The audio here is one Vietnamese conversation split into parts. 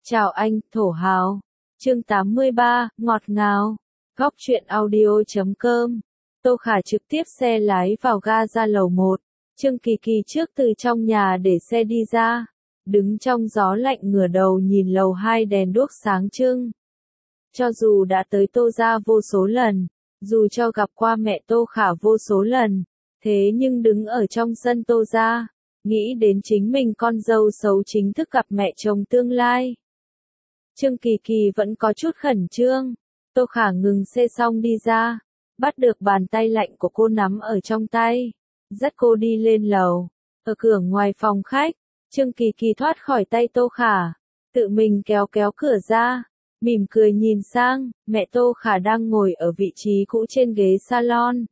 Chào anh, thổ hào. Chương 83, ngọt ngào. Góc truyện audio.com. Tô Khả trực tiếp xe lái vào ga ra lầu 1. Trương Kỳ Kỳ trước từ trong nhà để xe đi ra. Đứng trong gió lạnh ngửa đầu nhìn lầu 2 đèn đuốc sáng trưng. Cho dù đã tới Tô gia vô số lần, dù cho gặp qua mẹ Tô Khả vô số lần, thế nhưng đứng ở trong sân Tô gia, nghĩ đến chính mình con dâu xấu chính thức gặp mẹ chồng tương lai. Trương Kỳ Kỳ vẫn có chút khẩn trương. Tô Khả ngừng xe xong đi ra, bắt được bàn tay lạnh của cô nắm ở trong tay, dắt cô đi lên lầu. Ở cửa ngoài phòng khách, Trương Kỳ Kỳ thoát khỏi tay Tô Khả, tự mình kéo cửa ra, mỉm cười nhìn sang, mẹ Tô Khả đang ngồi ở vị trí cũ trên ghế salon.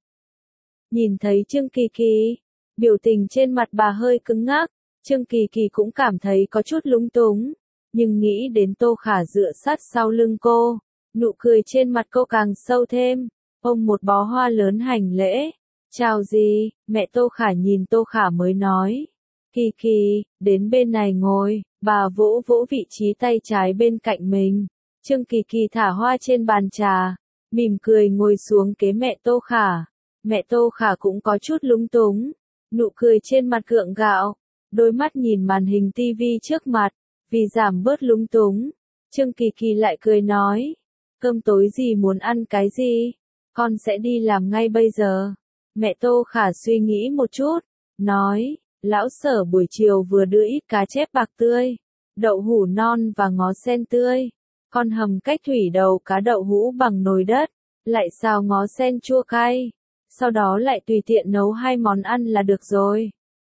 Nhìn thấy Trương Kỳ Kỳ, biểu tình trên mặt bà hơi cứng ngắc, Trương Kỳ Kỳ cũng cảm thấy có chút lúng túng. Nhưng nghĩ đến Tô Khả dựa sát sau lưng cô, nụ cười trên mặt cô càng sâu thêm, ôm một bó hoa lớn hành lễ. Chào gì, mẹ Tô Khả nhìn Tô Khả mới nói. Kỳ Kỳ, đến bên này ngồi, bà vỗ vỗ vị trí tay trái bên cạnh mình. Trương Kỳ Kỳ thả hoa trên bàn trà, mỉm cười ngồi xuống kế mẹ Tô Khả. Mẹ Tô Khả cũng có chút lúng túng, nụ cười trên mặt gượng gạo, đôi mắt nhìn màn hình tivi trước mặt. Vì giảm bớt lúng túng, Trương Kỳ Kỳ lại cười nói, cơm tối gì muốn ăn cái gì, con sẽ đi làm ngay bây giờ. Mẹ Tô Khả suy nghĩ một chút, nói, lão Sở buổi chiều vừa đưa ít cá chép bạc tươi, đậu hũ non và ngó sen tươi, con hầm cách thủy đầu cá đậu hũ bằng nồi đất, lại xào ngó sen chua cay, sau đó lại tùy tiện nấu 2 món ăn là được rồi.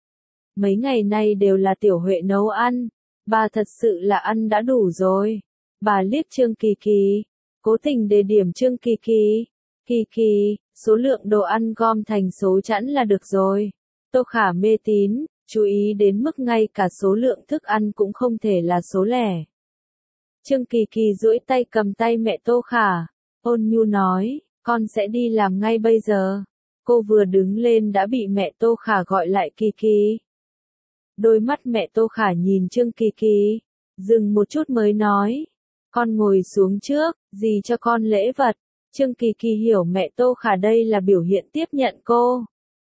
Mấy ngày nay đều là Tiểu Huệ nấu ăn. Bà thật sự là ăn đã đủ rồi. Bà liếc Trương Kỳ Kỳ, cố tình đề điểm Trương Kỳ Kỳ. Kỳ Kỳ, số lượng đồ ăn gom thành số chẵn là được rồi. Tô Khả mê tín, chú ý đến mức ngay cả số lượng thức ăn cũng không thể là số lẻ. Trương Kỳ Kỳ duỗi tay cầm tay mẹ Tô Khả, ôn nhu nói, con sẽ đi làm ngay bây giờ. Cô vừa đứng lên đã bị mẹ Tô Khả gọi lại Kỳ Kỳ. Đôi mắt mẹ Tô Khả nhìn Trương Kỳ Kỳ, dừng một chút mới nói, con ngồi xuống trước, dì cho con lễ vật. Trương Kỳ Kỳ hiểu mẹ Tô Khả đây là biểu hiện tiếp nhận cô.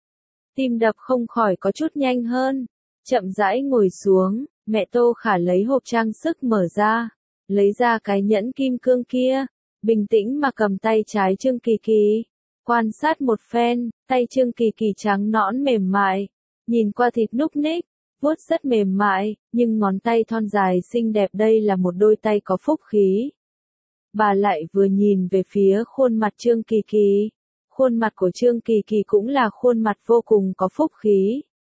Tim đập không khỏi có chút nhanh hơn, chậm rãi ngồi xuống, mẹ Tô Khả lấy hộp trang sức mở ra, lấy ra cái nhẫn kim cương kia, bình tĩnh mà cầm tay trái Trương Kỳ Kỳ, quan sát một phen, tay Trương Kỳ Kỳ trắng nõn mềm mại, nhìn qua thịt núc ních. Vuốt rất mềm mại, nhưng ngón tay thon dài xinh đẹp đây là một đôi tay có phúc khí. Bà lại vừa nhìn về phía khuôn mặt Trương Kỳ Kỳ. Khuôn mặt của Trương Kỳ Kỳ cũng là khuôn mặt vô cùng có phúc khí.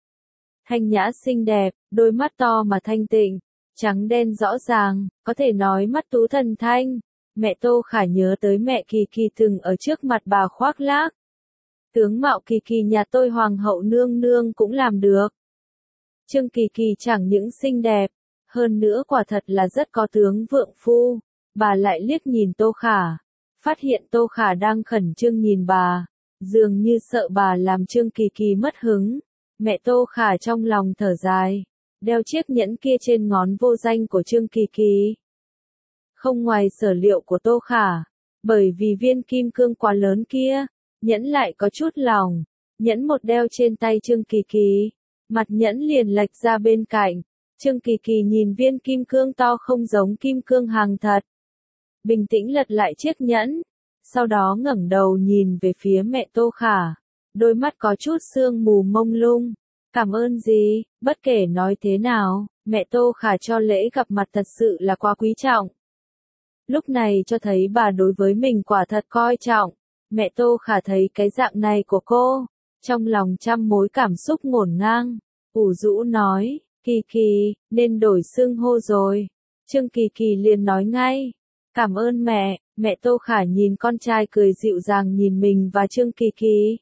Thanh nhã xinh đẹp, đôi mắt to mà thanh tịnh, trắng đen rõ ràng, có thể nói mắt tú thần thanh. Mẹ Tô Khả nhớ tới mẹ Kỳ Kỳ từng ở trước mặt bà khoác lác. Tướng mạo Kỳ Kỳ nhà tôi hoàng hậu nương nương cũng làm được. Trương Kỳ Kỳ chẳng những xinh đẹp, hơn nữa quả thật là rất có tướng vượng phu. Bà lại liếc nhìn Tô Khả, phát hiện Tô Khả đang khẩn trương nhìn bà, dường như sợ bà làm Trương Kỳ Kỳ mất hứng. Mẹ Tô Khả trong lòng thở dài, đeo chiếc nhẫn kia trên ngón vô danh của Trương Kỳ Kỳ. Không ngoài sở liệu của Tô Khả, bởi vì viên kim cương quá lớn kia, nhẫn lại có chút lỏng, nhẫn một đeo trên tay Trương Kỳ Kỳ. Mặt nhẫn liền lệch ra bên cạnh, Trương Kỳ Kỳ nhìn viên kim cương to không giống kim cương hàng thật. Bình tĩnh lật lại chiếc nhẫn, sau đó ngẩng đầu nhìn về phía mẹ Tô Khả, đôi mắt có chút sương mù mông lung. Cảm ơn gì, bất kể nói thế nào, mẹ Tô Khả cho lễ gặp mặt thật sự là quá quý trọng. Lúc này cho thấy bà đối với mình quả thật coi trọng, mẹ Tô Khả thấy cái dạng này của cô. Trong lòng trăm mối cảm xúc ngổn ngang, ủ rũ nói, Kỳ Kỳ, nên đổi xưng hô rồi. Trương Kỳ Kỳ liền nói ngay, cảm ơn mẹ. Mẹ Tô Khả nhìn con trai cười dịu dàng nhìn mình và Trương Kỳ Kỳ.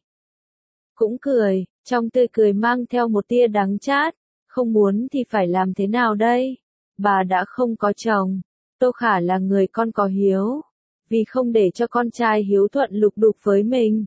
Cũng cười, trong tươi cười mang theo một tia đắng chát, không muốn thì phải làm thế nào đây? Bà đã không có chồng, Tô Khả là người con có hiếu, vì không để cho con trai hiếu thuận lục đục với mình.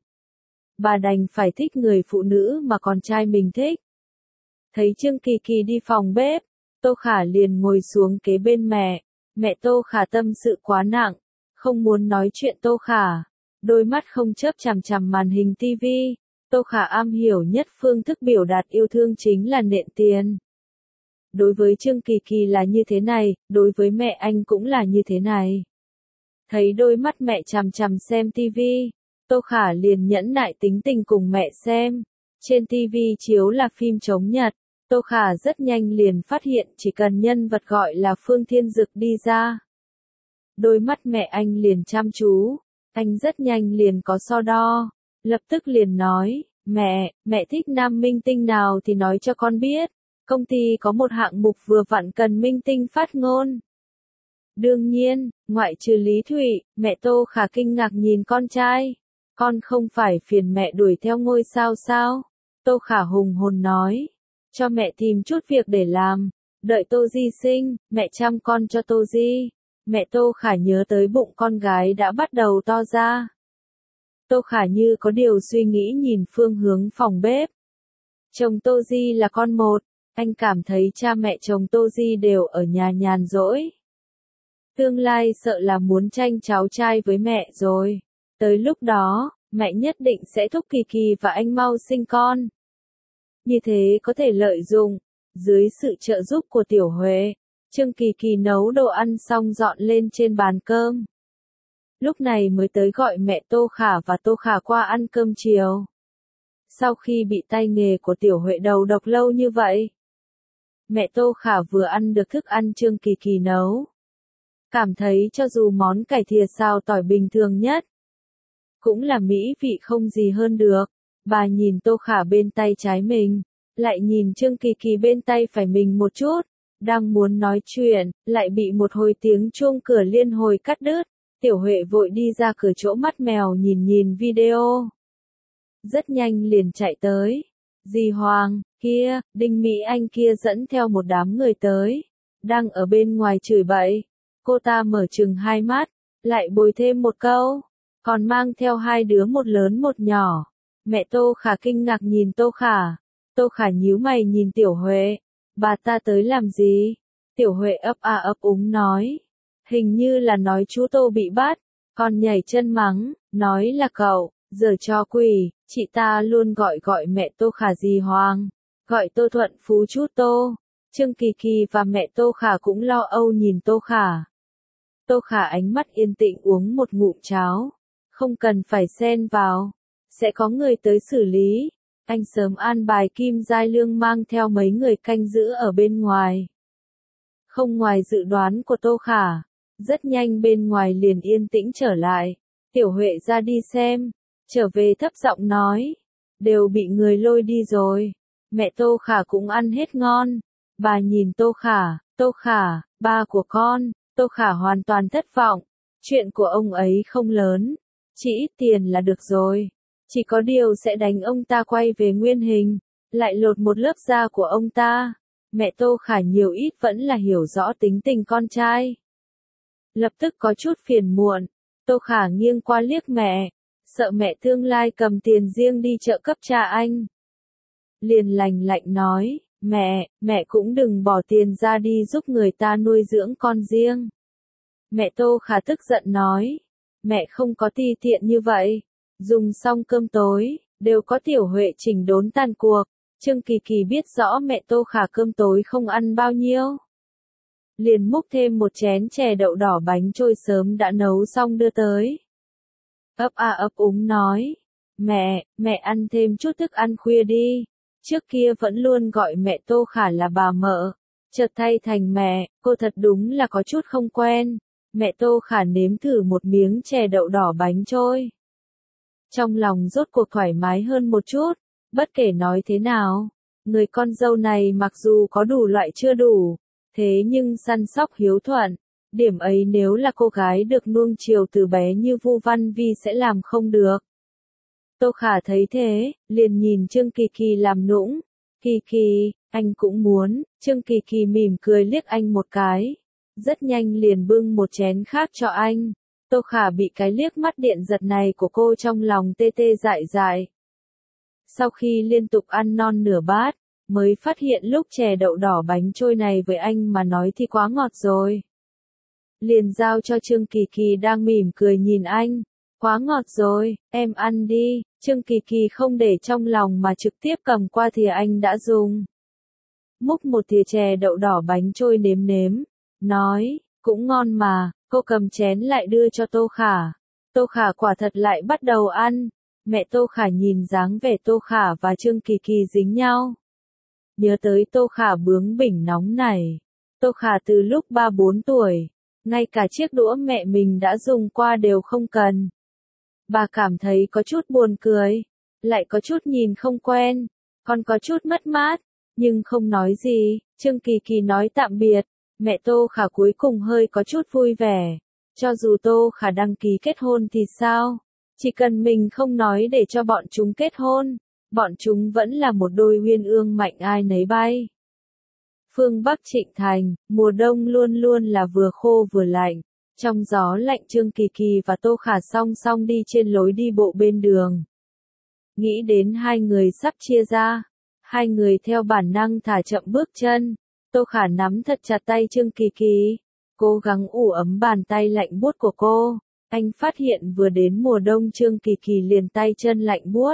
Bà đành phải thích người phụ nữ mà con trai mình thích. Thấy Trương Kỳ Kỳ đi phòng bếp, Tô Khả liền ngồi xuống kế bên mẹ, Mẹ Tô Khả tâm sự quá nặng, không muốn nói chuyện Tô Khả. Đôi mắt không chớp chằm chằm màn hình tivi. Tô Khả am hiểu nhất phương thức biểu đạt yêu thương chính là nện tiền. Đối với Trương Kỳ Kỳ là như thế này, đối với mẹ anh cũng là như thế này. Thấy đôi mắt mẹ chằm chằm xem tivi, Tô Khả liền nhẫn nại tính tình cùng mẹ xem. Trên tivi chiếu là phim chống Nhật, Tô Khả rất nhanh liền phát hiện chỉ cần nhân vật gọi là Phương Thiên Dực đi ra. Đôi mắt mẹ anh liền chăm chú, anh rất nhanh liền có so đo, lập tức liền nói, mẹ thích nam minh tinh nào thì nói cho con biết, công ty có một hạng mục vừa vặn cần minh tinh phát ngôn. Đương nhiên, ngoại trừ Lý Thụy, mẹ Tô Khả kinh ngạc nhìn con trai. Con không phải phiền mẹ đuổi theo ngôi sao sao? Tô Khả hùng hồn nói. Cho mẹ tìm chút việc để làm. Đợi Tô Di sinh, mẹ chăm con cho Tô Di. Mẹ Tô Khả nhớ tới bụng con gái đã bắt đầu to ra. Tô Khả như có điều suy nghĩ nhìn phương hướng phòng bếp. Chồng Tô Di là con một. Anh cảm thấy cha mẹ chồng Tô Di đều ở nhà nhàn rỗi. Tương lai sợ là muốn tranh cháu trai với mẹ rồi. Tới lúc đó, mẹ nhất định sẽ thúc Kỳ Kỳ và anh mau sinh con. Như thế có thể lợi dụng. Dưới sự trợ giúp của Tiểu Huệ, Trương Kỳ Kỳ nấu đồ ăn xong dọn lên trên bàn cơm. Lúc này mới tới gọi mẹ Tô Khả và Tô Khả qua ăn cơm chiều. Sau khi bị tay nghề của Tiểu Huệ đầu độc lâu như vậy, mẹ Tô Khả vừa ăn được thức ăn Trương Kỳ Kỳ nấu. Cảm thấy cho dù món cải thìa xào tỏi bình thường nhất, cũng là mỹ vị không gì hơn được. Bà nhìn Tô Khả bên tay trái mình, lại nhìn Trương Kỳ Kỳ bên tay phải mình một chút, đang muốn nói chuyện, lại bị một hồi tiếng chuông cửa liên hồi cắt đứt. Tiểu Huệ vội đi ra cửa chỗ mắt mèo nhìn video. Rất nhanh liền chạy tới. Dì Hoàng, kia, Đinh Mỹ Anh kia dẫn theo một đám người tới, đang ở bên ngoài chửi bậy. Cô ta mở trừng hai mắt, lại bồi thêm một câu, còn mang theo hai đứa một lớn một nhỏ. Mẹ Tô Khả kinh ngạc nhìn Tô Khả. Tô Khả nhíu mày nhìn Tiểu Huệ. Bà ta tới làm gì? Tiểu Huệ ấp a ấp úng nói. Hình như là nói chú Tô bị bắt. Còn nhảy chân mắng, nói là cậu, giở trò quỷ. Chị ta luôn gọi mẹ Tô Khả dì Hoàng. Gọi Tô Thuận Phú chú Tô. Trương Kỳ Kỳ và mẹ Tô Khả cũng lo âu nhìn Tô Khả. Tô Khả ánh mắt yên tĩnh uống một ngụm cháo. Không cần phải xen vào. Sẽ có người tới xử lý. Anh sớm an bài Kim Giai Lương mang theo mấy người canh giữ ở bên ngoài. Không ngoài dự đoán của Tô Khả. Rất nhanh bên ngoài liền yên tĩnh trở lại. Tiểu Huệ ra đi xem. Trở về thấp giọng nói. Đều bị người lôi đi rồi. Mẹ Tô Khả cũng ăn hết ngon. Bà nhìn Tô Khả, ba của con. Tô Khả hoàn toàn thất vọng. Chuyện của ông ấy không lớn. Chỉ ít tiền là được rồi. Chỉ có điều sẽ đánh ông ta quay về nguyên hình. Lại lột một lớp da của ông ta. Mẹ Tô Khả nhiều ít vẫn là hiểu rõ tính tình con trai. Lập tức có chút phiền muộn. Tô Khả nghiêng qua liếc mẹ. Sợ mẹ tương lai cầm tiền riêng đi trợ cấp cha anh. Liền lạnh lạnh nói. Mẹ cũng đừng bỏ tiền ra đi giúp người ta nuôi dưỡng con riêng. Mẹ Tô Khả tức giận nói. Mẹ không có ti tiện như vậy. Dùng xong cơm tối, đều có Tiểu Huệ chỉnh đốn tàn cuộc. Trương Kỳ Kỳ biết rõ mẹ Tô Khả cơm tối không ăn bao nhiêu. Liền múc thêm một chén chè đậu đỏ bánh trôi sớm đã nấu xong đưa tới. Ấp a ấp úng nói. Mẹ ăn thêm chút thức ăn khuya đi. Trước kia vẫn luôn gọi mẹ Tô Khả là bà mợ. Chợt thay thành mẹ, cô thật đúng là có chút không quen. Mẹ Tô Khả nếm thử một miếng chè đậu đỏ bánh trôi. Trong lòng rốt cuộc thoải mái hơn một chút. Bất kể nói thế nào, người con dâu này mặc dù có đủ loại chưa đủ, thế nhưng săn sóc hiếu thuận. Điểm ấy nếu là cô gái được nuông chiều từ bé như Vu Văn Vi sẽ làm không được. Tô Khả thấy thế, liền nhìn Trương Kỳ Kỳ làm nũng. Kỳ Kỳ, anh cũng muốn. Trương Kỳ Kỳ mỉm cười liếc anh một cái. Rất nhanh liền bưng một chén khác cho anh. Tô Khả bị cái liếc mắt điện giật này của cô trong lòng tê tê dại dại. Sau khi liên tục ăn non nửa bát, mới phát hiện lúc chè đậu đỏ bánh trôi này với anh mà nói thì quá ngọt rồi. liền giao cho Trương Kỳ Kỳ đang mỉm cười nhìn anh. Quá ngọt rồi, em ăn đi. Trương Kỳ Kỳ không để trong lòng mà trực tiếp cầm qua thìa anh đã dùng. Múc một thìa chè đậu đỏ bánh trôi nếm nếm. Nói, cũng ngon mà, cô cầm chén lại đưa cho Tô Khả. Tô Khả quả thật lại bắt đầu ăn. Mẹ Tô Khả nhìn dáng vẻ Tô Khả và Trương Kỳ Kỳ dính nhau. Nhớ tới Tô Khả bướng bỉnh nóng này. Tô Khả từ lúc 3-4 tuổi, ngay cả chiếc đũa mẹ mình đã dùng qua đều không cần. Bà cảm thấy có chút buồn cười, lại có chút nhìn không quen, còn có chút mất mát, nhưng không nói gì. Trương Kỳ Kỳ nói tạm biệt, mẹ Tô Khả cuối cùng hơi có chút vui vẻ. Cho dù Tô Khả đăng ký kết hôn thì sao? Chỉ cần mình không nói để cho bọn chúng kết hôn, bọn chúng vẫn là một đôi uyên ương mạnh ai nấy bay. Phương Bắc Trịnh Thành, mùa đông luôn luôn là vừa khô vừa lạnh. Trong gió lạnh Trương Kỳ Kỳ và Tô Khả song song đi trên lối đi bộ bên đường. Nghĩ đến hai người sắp chia ra, hai người theo bản năng thả chậm bước chân. Tô Khả nắm thật chặt tay Trương Kỳ Kỳ, cố gắng ủ ấm bàn tay lạnh buốt của cô. Anh phát hiện vừa đến mùa đông Trương Kỳ Kỳ liền tay chân lạnh buốt.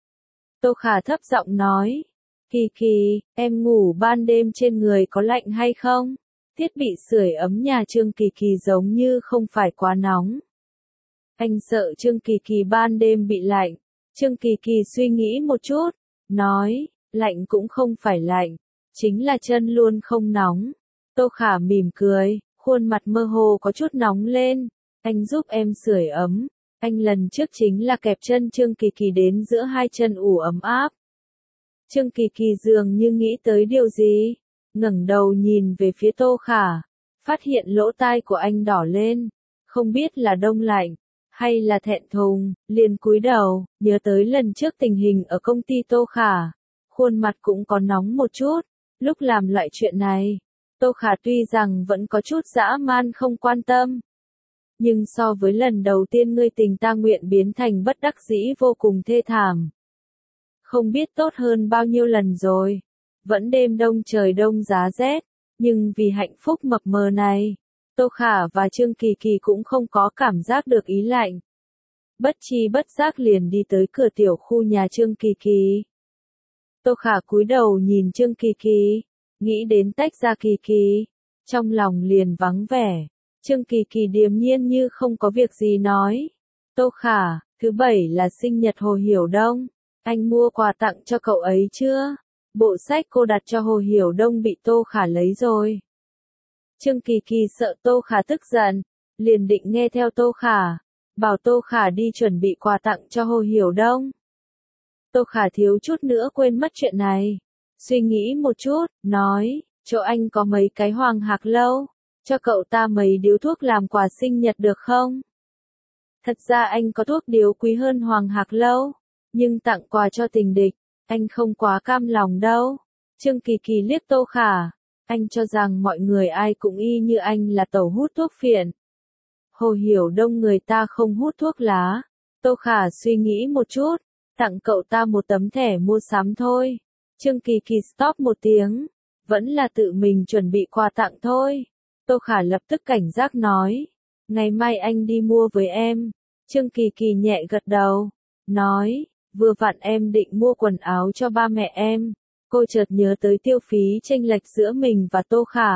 Tô Khả thấp giọng nói, Kỳ Kỳ, em ngủ ban đêm trên người có lạnh hay không? Thiết bị sưởi ấm nhà Trương Kỳ Kỳ giống như không phải quá nóng. Anh sợ Trương Kỳ Kỳ ban đêm bị lạnh. Trương Kỳ Kỳ suy nghĩ một chút, nói, lạnh cũng không phải lạnh, chính là chân luôn không nóng. Tô Khả mỉm cười, khuôn mặt mơ hồ có chút nóng lên. Anh giúp em sưởi ấm. Anh lần trước chính là kẹp chân Trương Kỳ Kỳ đến giữa hai chân ủ ấm áp. Trương Kỳ Kỳ dường như nghĩ tới điều gì, ngẩng đầu nhìn về phía Tô Khả, phát hiện lỗ tai của anh đỏ lên, không biết là đông lạnh, hay là thẹn thùng, liền cúi đầu, nhớ tới lần trước tình hình ở công ty Tô Khả, khuôn mặt cũng có nóng một chút, lúc làm loại chuyện này, Tô Khả tuy rằng vẫn có chút dã man không quan tâm. Nhưng so với lần đầu tiên ngươi tình ta nguyện biến thành bất đắc dĩ vô cùng thê thảm. Không biết tốt hơn bao nhiêu lần rồi. Vẫn đêm đông trời đông giá rét, nhưng vì hạnh phúc mập mờ này, Tô Khả và Trương Kỳ Kỳ cũng không có cảm giác được ý lạnh. Bất chi bất giác liền đi tới cửa tiểu khu nhà Trương Kỳ Kỳ. Tô Khả cúi đầu nhìn Trương Kỳ Kỳ, nghĩ đến tách ra Kỳ Kỳ, trong lòng liền vắng vẻ. Trương Kỳ Kỳ điềm nhiên như không có việc gì nói. Tô Khả, thứ bảy là sinh nhật Hồ Hiểu Đông. Anh mua quà tặng cho cậu ấy chưa? Bộ sách cô đặt cho Hồ Hiểu Đông bị Tô Khả lấy rồi. Trương Kỳ Kỳ sợ Tô Khả tức giận, liền định nghe theo Tô Khả, bảo Tô Khả đi chuẩn bị quà tặng cho Hồ Hiểu Đông. Tô Khả thiếu chút nữa quên mất chuyện này. Suy nghĩ một chút, nói, chỗ anh có mấy cái hoàng hạc lâu, cho cậu ta mấy điếu thuốc làm quà sinh nhật được không? Thật ra anh có thuốc điếu quý hơn hoàng hạc lâu, nhưng tặng quà cho tình địch, anh không quá cam lòng đâu. Trương Kỳ Kỳ liếc Tô Khả, anh cho rằng mọi người ai cũng y như anh là tẩu hút thuốc phiện. Hồ Hiểu Đông người ta không hút thuốc lá. Tô Khả suy nghĩ một chút, tặng cậu ta một tấm thẻ mua sắm thôi. Trương Kỳ Kỳ stop một tiếng, vẫn là tự mình chuẩn bị quà tặng thôi. Tô Khả lập tức cảnh giác nói, ngày mai anh đi mua với em. Trương Kỳ Kỳ nhẹ gật đầu, nói, vừa vặn em định mua quần áo cho ba mẹ em. Cô chợt nhớ tới tiêu phí chênh lệch giữa mình và Tô Khả.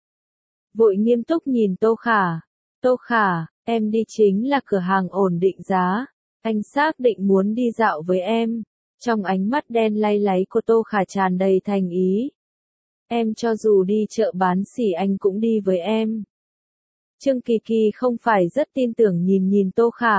Vội nghiêm túc nhìn Tô Khả. Tô Khả, em đi chính là cửa hàng ổn định giá. Anh xác định muốn đi dạo với em. Trong ánh mắt đen lay láy của Tô Khả tràn đầy thành ý. Em cho dù đi chợ bán xỉ anh cũng đi với em. Trương Kỳ Kỳ không phải rất tin tưởng nhìn Tô Khả.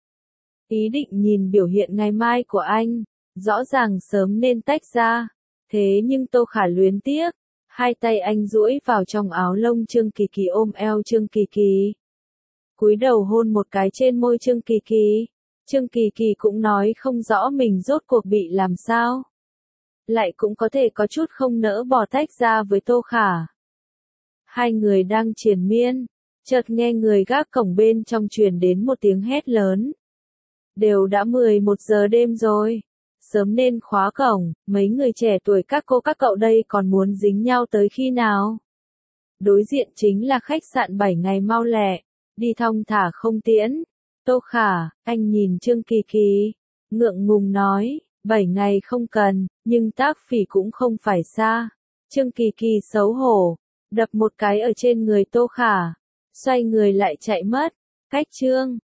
Ý định nhìn biểu hiện ngày mai của anh, rõ ràng sớm nên tách ra. Thế nhưng Tô Khả luyến tiếc, hai tay anh duỗi vào trong áo lông Trương Kỳ Kỳ ôm eo Trương Kỳ Kỳ. Cúi đầu hôn một cái trên môi Trương Kỳ Kỳ. Trương Kỳ Kỳ cũng nói không rõ mình rốt cuộc bị làm sao. Lại cũng có thể có chút không nỡ bỏ tách ra với Tô Khả. Hai người đang triền miên, chợt nghe người gác cổng bên trong truyền đến một tiếng hét lớn. Đều đã 11 giờ đêm rồi, sớm nên khóa cổng, mấy người trẻ tuổi các cô các cậu đây còn muốn dính nhau tới khi nào? đối diện chính là khách sạn 7 ngày mau lẹ, đi thong thả không tiễn. Tô Khả, anh nhìn Trương Kỳ Kỳ, ngượng ngùng nói, 7 ngày không cần, nhưng Tác Phỉ cũng không phải xa. Trương Kỳ Kỳ xấu hổ, đập một cái ở trên người Tô Khả, xoay người lại chạy mất. Cách Trương